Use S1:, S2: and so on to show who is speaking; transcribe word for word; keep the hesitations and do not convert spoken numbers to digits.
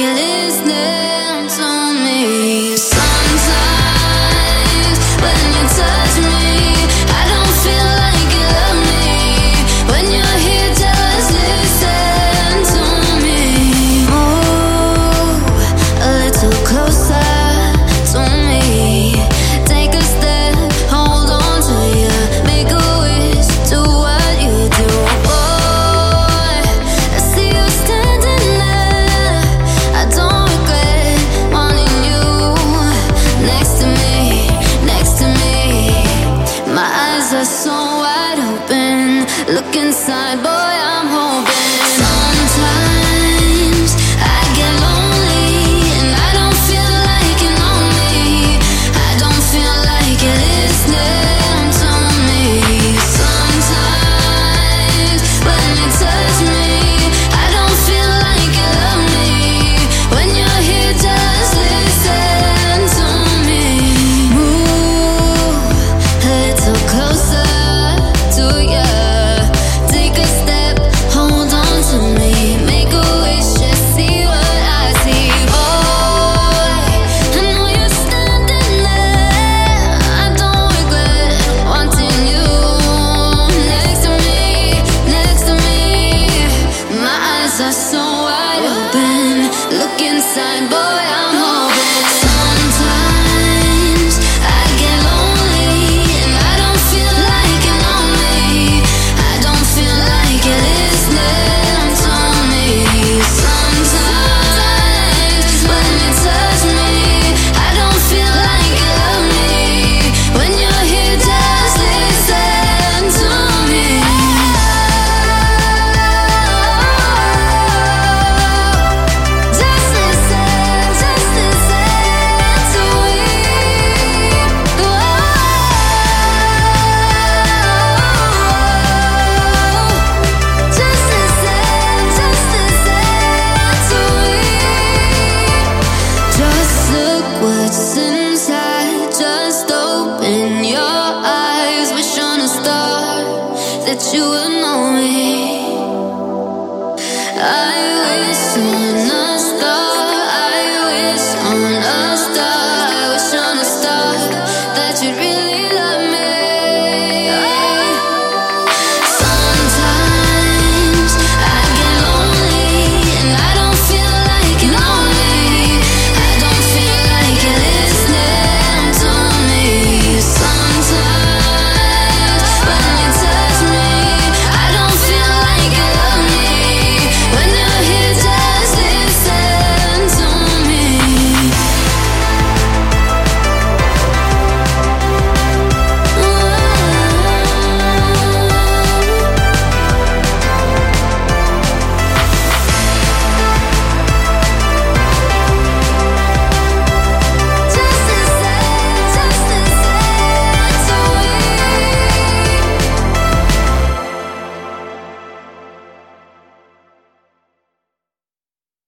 S1: you're listening to me. Sometimes when you touch me, I don't feel like you love me. When you're here, just listen to me. Move a little closer to me. Take a step, hold on to you. Make a wish, do what you do. Boy, I see you standing there. I don't regret wanting you next to me, next to me. My eyes are so wide open. Look inside, boy, I'm hoping. Sometimes I get lonely and I don't feel like you know me. I don't feel like you're listening to me. Sometimes when you touch me, I don't feel like you love me. When you're here, just listen to me. Move a little closer to you. Take a step, hold on to me. Make a wish, just see what I see. Boy, I know you're standing there. I don't regret wanting you next to me, next to me. My eyes are so wide open. Look inside, boy, I'm hoping. Sometimes I get lonely and I don't feel like you know me. I don't feel like you're listening to me. Sometimes when you touch me, I don't feel like you love me. When you're here, just listen to me. Just listen, just listen to me. Just listen, just listen to me. Just look what's inside. Just open your eyes. Wish on a star that you